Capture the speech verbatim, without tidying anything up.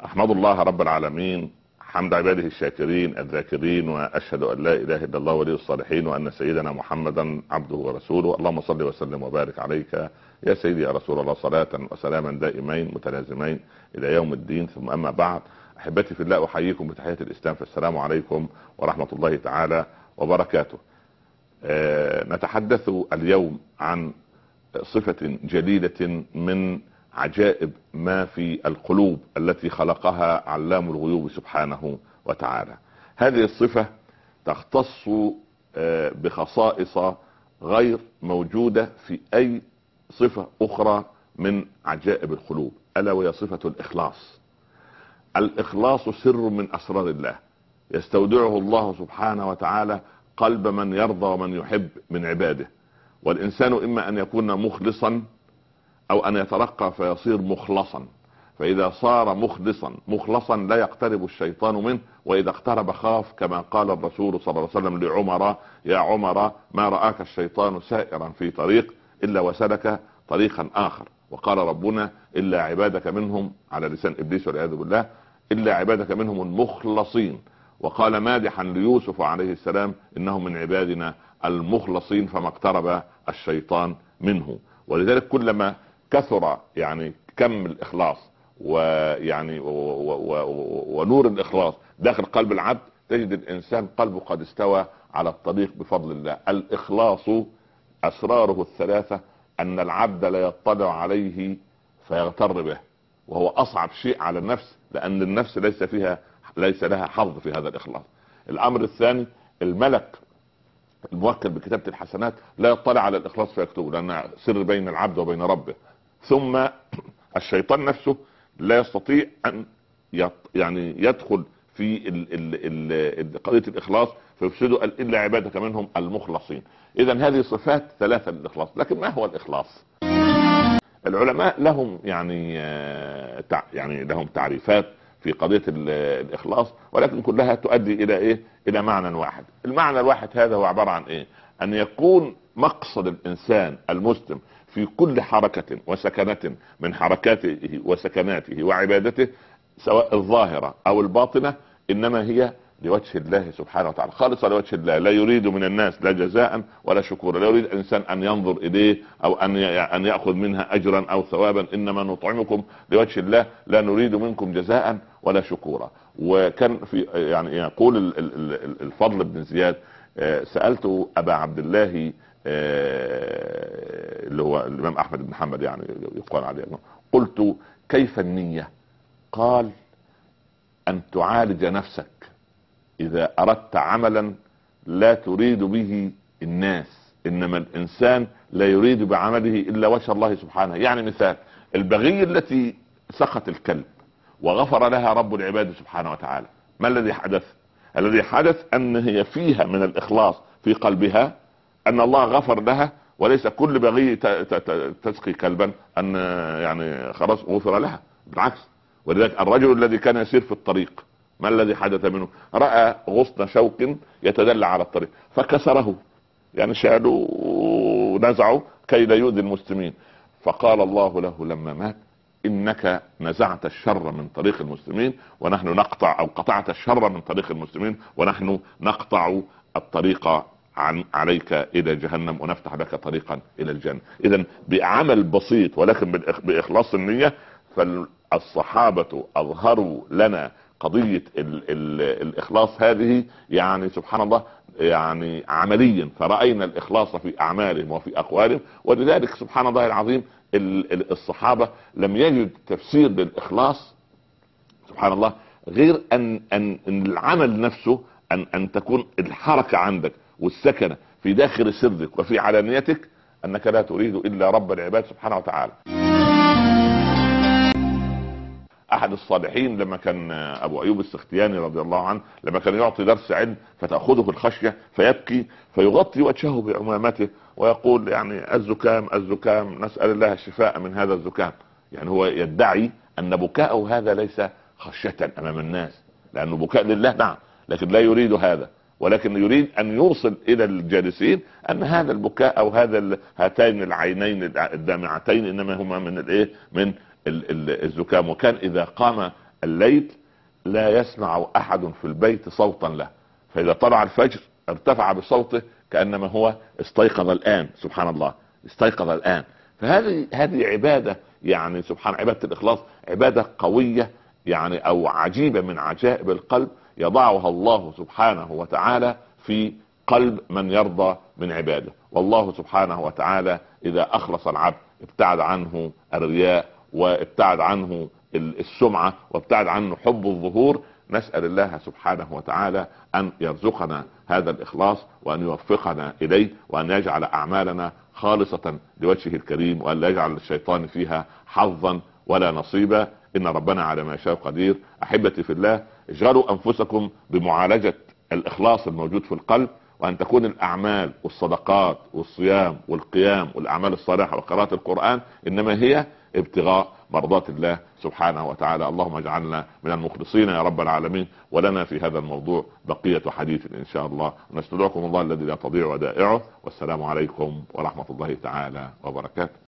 أحمد الله رب العالمين حمد عباده الشاكرين الذاكرين، وأشهد أن لا إله إلا الله ولي الصالحين، وأن سيدنا محمدا عبده ورسوله. اللهم صل وسلم وبارك عليك يا سيدي يا رسول الله، صلاة وسلاما دائمين متلازمين إلى يوم الدين. ثم أما بعد، أحبتي في الله، أحييكم بتحية الإسلام، فالسلام عليكم ورحمة الله تعالى وبركاته. آه نتحدث اليوم عن صفة جليلة من عجائب ما في القلوب التي خلقها علام الغيوب سبحانه وتعالى. هذه الصفة تختص بخصائص غير موجودة في أي صفة أخرى من عجائب القلوب، ألا وهي صفة الإخلاص. الإخلاص سر من أسرار الله، يستودعه الله سبحانه وتعالى قلب من يرضى ومن يحب من عباده. والإنسان إما أن يكون مخلصا أو أن يترقى فيصير مخلصا، فإذا صار مخلصا مخلصا لا يقترب الشيطان منه، وإذا اقترب خاف، كما قال الرسول صلى الله عليه وسلم لعمر: يا عمر ما رآك الشيطان سائرا في طريق إلا وسلك طريقا آخر. وقال ربنا: إلا عبادك منهم، على لسان إبليس والعياذ بالله، إلا عبادك منهم المخلصين. وقال مادحا ليوسف عليه السلام: إنه من عبادنا المخلصين، فما اقترب الشيطان منه. ولذلك كلما كثر يعني كم الإخلاص ويعني ونور الإخلاص داخل قلب العبد، تجد الإنسان قلبه قد استوى على الطريق بفضل الله. الإخلاص أسراره الثلاثة أن العبد لا يطلع عليه فيغتر به، وهو أصعب شيء على النفس، لأن النفس ليس فيها ليس لها حظ في هذا الإخلاص. الأمر الثاني، الملك الموكل بكتابة الحسنات لا يطلع على الإخلاص فيكتبه، لأنه سر بين العبد وبين ربه. ثم الشيطان نفسه لا يستطيع أن يعني يدخل في قضية الإخلاص فيفسده، إلا عبادك منهم المخلصين. إذن هذه صفات ثلاثة للإخلاص. لكن ما هو الإخلاص؟ العلماء لهم يعني يعني لهم تعريفات في قضية الإخلاص، ولكن كلها تؤدي إلى إيه؟ إلى معنى واحد. المعنى الواحد هذا هو عبارة عن إيه؟ أن يكون مقصد الإنسان المسلم في كل حركة وسكنة من حركاته وسكناته وعبادته، سواء الظاهرة أو الباطنة، إنما هي لوجه الله سبحانه وتعالى، خالصة لوجه الله، لا يريد من الناس لا جزاء ولا شكورا، لا يريد الإنسان أن ينظر إليه أو أن أن يأخذ منها أجرا أو ثوابا، إنما نطعمكم لوجه الله لا نريد منكم جزاء ولا شكورا. وكان في يعني يقول الفضل بن زياد: سألت أبا عبد الله اللي هو الإمام أحمد بن حنبل يعني يقال عليه، قلت: كيف النية؟ قال: أن تعالج نفسك إذا أردت عملا لا تريد به الناس، إنما الإنسان لا يريد بعمله إلا وجه الله سبحانه. يعني مثال البغي التي سقط الكلب وغفر لها رب العباد سبحانه وتعالى، ما الذي حدث؟ الذي حدث أن هي فيها من الإخلاص في قلبها أن الله غفر لها، وليس كل بغي تسقي كلبا أن يعني خلاص غفر لها، بالعكس. ولذلك الرجل الذي كان يسير في الطريق، ما الذي حدث منه؟ رأى غصن شوك يتدلى على الطريق فكسره، يعني شالوا ونزعوا كي لا يؤذي المسلمين. فقال الله له لما مات: إنك نزعت الشر من طريق المسلمين، ونحن نقطع أو قطعت الشر من طريق المسلمين، ونحن نقطع الطريق عن عليك إلى جهنم ونفتح لك طريقا إلى الجنة. إذن بعمل بسيط ولكن بإخلاص النية، فالصحابة أظهروا لنا قضية ال ال الإخلاص هذه، يعني سبحان الله، يعني عمليا، فرأينا الإخلاص في أعمالهم وفي أقوالهم. ولذلك سبحان الله العظيم الصحابة لم يجد تفسير للإخلاص سبحان الله غير أن, أن, أن العمل نفسه، أن, أن تكون الحركة عندك والسكنة في داخل سرك وفي علانيتك أنك لا تريد إلا رب العباد سبحانه وتعالى. أحد الصالحين لما كان أبو أيوب السختياني رضي الله عنه، لما كان يعطي درس علم فتأخذه الخشية فيبكي فيغطي وجهه بعمامته ويقول: يعني الزكام الزكام نسأل الله الشفاء من هذا الزكام. يعني هو يدعي أن بكاءه هذا ليس خشية أمام الناس، لأنه بكاء لله نعم، لكن لا يريد هذا، ولكن يريد أن يوصل إلى الجالسين أن هذا البكاء أو هذا هاتين العينين الدامعتين إنما هما من الإيه من الزكام. وكان إذا قام الليل لا يسمع احد في البيت صوتا له، فاذا طلع الفجر ارتفع بصوته كانما هو استيقظ الان. سبحان الله، استيقظ الان. فهذه هذه عباده، يعني سبحان، عباده الاخلاص عباده قويه يعني او عجيبه من عجائب القلب، يضعها الله سبحانه وتعالى في قلب من يرضى من عباده. والله سبحانه وتعالى اذا اخلص العبد ابتعد عنه الرياء، وابتعد عنه السمعة، وابتعد عنه حب الظهور. نسأل الله سبحانه وتعالى ان يرزقنا هذا الاخلاص، وان يوفقنا اليه، وان يجعل اعمالنا خالصة لوجهه الكريم، وان لا يجعل الشيطان فيها حظا ولا نصيبا. ان ربنا على ما يشاء قدير. احبتي في الله، اشغلوا انفسكم بمعالجة الاخلاص الموجود في القلب، وان تكون الاعمال والصدقات والصيام والقيام والاعمال الصالحة وقراءة القرآن انما هي ابتغاء مرضات الله سبحانه وتعالى. اللهم اجعلنا من المخلصين يا رب العالمين. ولنا في هذا الموضوع بقية حديث ان شاء الله. نستودعكم الله الذي لا تضيع ودائعه، والسلام عليكم ورحمة الله تعالى وبركاته.